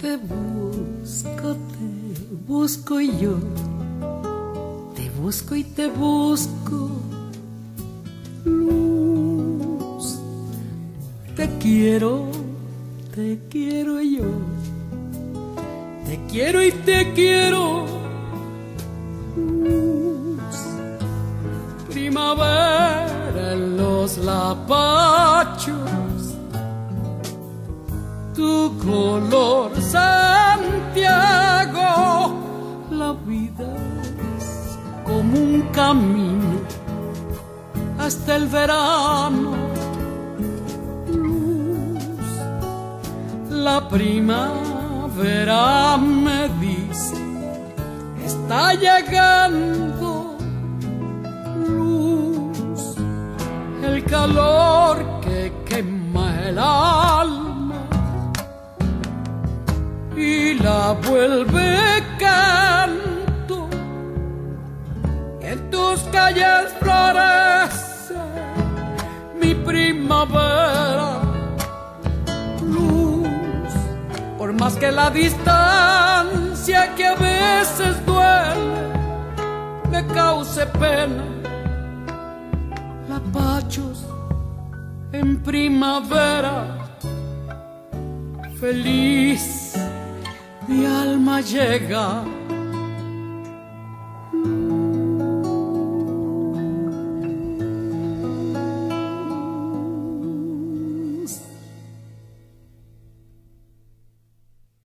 te busco y yo te busco y te busco, luz. Te quiero yo, te quiero y te quiero, luz. Primavera en los lapachos, tu color Santiago. La vida es como un camino hasta el verano, luz. La primavera me dice está llegando, luz. El calor que quema el alma y la vuelve canto, en tus calles florece mi primavera, luz. Por más que la distancia que a veces duele me cause pena, lapachos en primavera, feliz mi alma llega